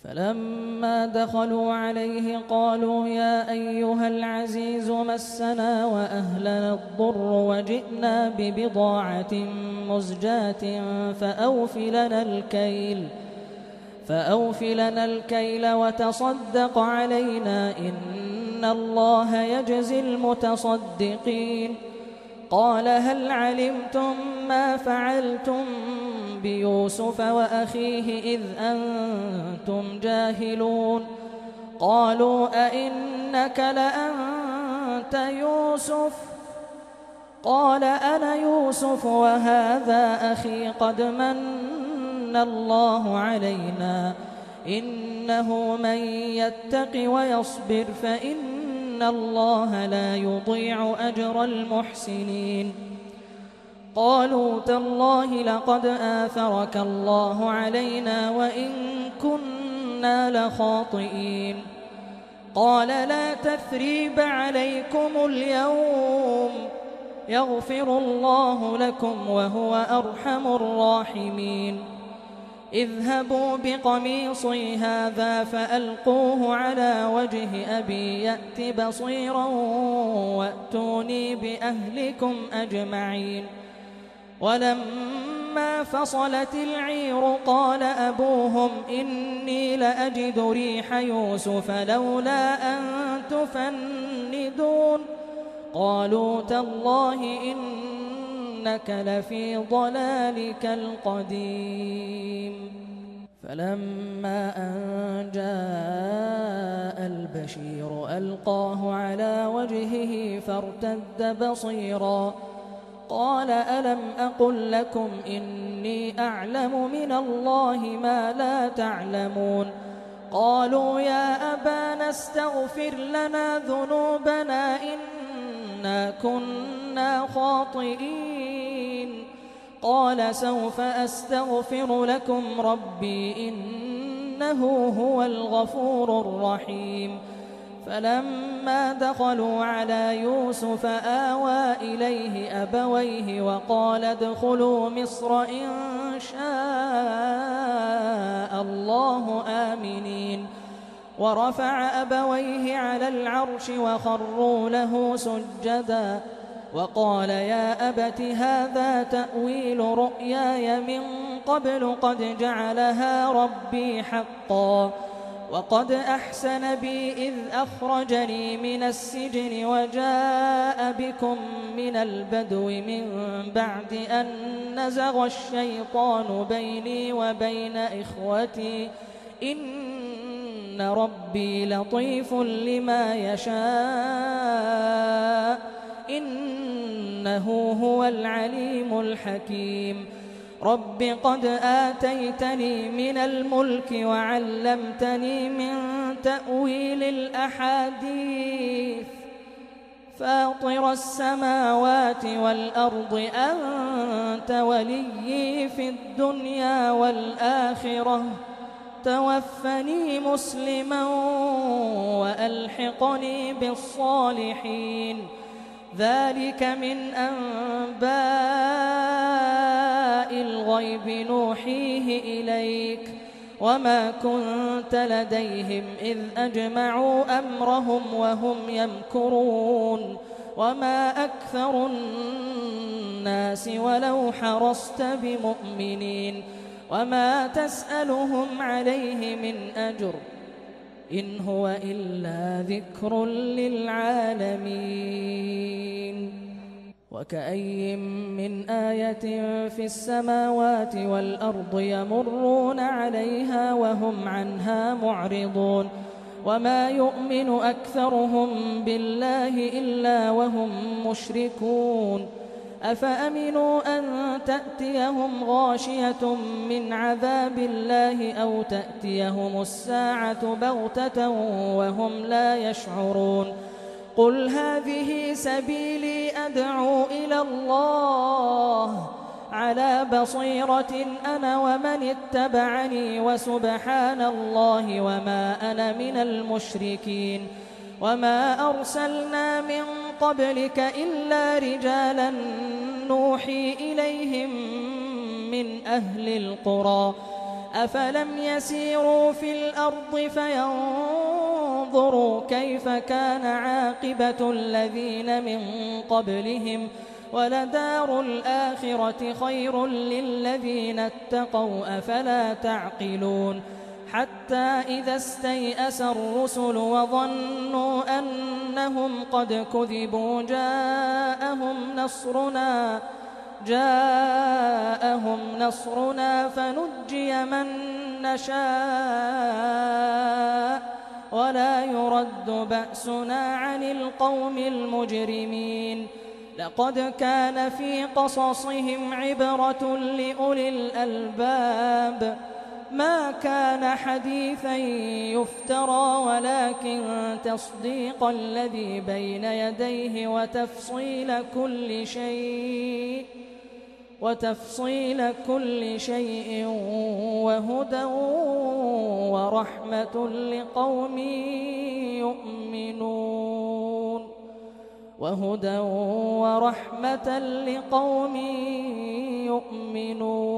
فلما دخلوا عليه قالوا يا أيها العزيز مسنا وأهلنا الضر وجئنا ببضاعة مزجاة فأوف لنا الكيل وتصدق علينا إن الله يجزي المتصدقين. قال هل علمتم ما فعلتم بيوسف وأخيه إذ أنتم جاهلون؟ قالوا أئنك لأنت يوسف؟ قال أنا يوسف وهذا أخي قد من الله علينا إنه من يتق ويصبر فإن الله لا يضيع أجر المحسنين. قالوا تالله لقد آثرك الله علينا وإن كنا لخاطئين. قال لا تثريب عليكم اليوم يغفر الله لكم وهو أرحم الراحمين. اذهبوا بقميصي هذا فألقوه على وجه أبي يأت بصيرا وأتوني بأهلكم أجمعين. ولما فصلت العير قال أبوهم إني لأجد ريح يوسف لولا أن تفندون. قالوا تالله إنك لفي ضلالك القديم. فلما أن جاء البشير ألقاه على وجهه فارتد بصيرا قال ألم أقل لكم إني أعلم من الله ما لا تعلمون؟ قالوا يا أبانا استغفر لنا ذنوبنا إنا كنا خاطئين. قال سوف أستغفر لكم ربي إنه هو الغفور الرحيم. فلما دخلوا على يوسف آوى إليه أبويه وقال ادخلوا مصر إن شاء الله آمنين. ورفع أبويه على العرش وخروا له سجدا وقال يا أبت هذا تأويل رؤياي من قبل قد جعلها ربي حقا وقد أحسن بي إذ أخرجني من السجن وجاء بكم من البدو من بعد أن نزغ الشيطان بيني وبين إخوتي إن ربي لطيف لما يشاء إنه هو العليم الحكيم. رب قد آتيتني من الملك وعلمتني من تأويل الأحاديث فاطر السماوات والأرض أنت وليي في الدنيا والآخرة توفني مسلما وألحقني بالصالحين. ذلك من أنباء الغيب نوحيه إليك وما كنت لديهم إذ أجمعوا أمرهم وهم يمكرون وما أكثر الناس ولو حرصت بمؤمنين وما تسألهم عليه من أجر إن هو إلا ذكر للعالمين. وكأي من آية في السماوات والأرض يمرون عليها وهم عنها معرضون وما يؤمن أكثرهم بالله إلا وهم مشركون. أفأمنوا أن تأتيهم غاشية من عذاب الله أو تأتيهم الساعة بغتة وهم لا يشعرون. قل هذه سبيلي أدعو إلى الله على بصيرة أنا ومن اتبعني وسبحان الله وما أنا من المشركين. وما أرسلنا من قبلك إلا رجالا نوحي إليهم من أهل القرى أفلم يسيروا في الأرض فينظروا كيف كان عاقبة الذين من قبلهم ولدار الآخرة خير للذين اتقوا أفلا تعقلون حتى إذا استيأس الرسل وظنوا أنهم قد كذبوا جاءهم نصرنا فنجي من نشاء ولا يرد بأسنا عن القوم المجرمين لقد كان في قصصهم عبرة لأولي الألباب ما كان حديثا يفترى ولكن تصديق الذي بين يديه وتفصيل كل شيء وهدى ورحمة لقوم يؤمنون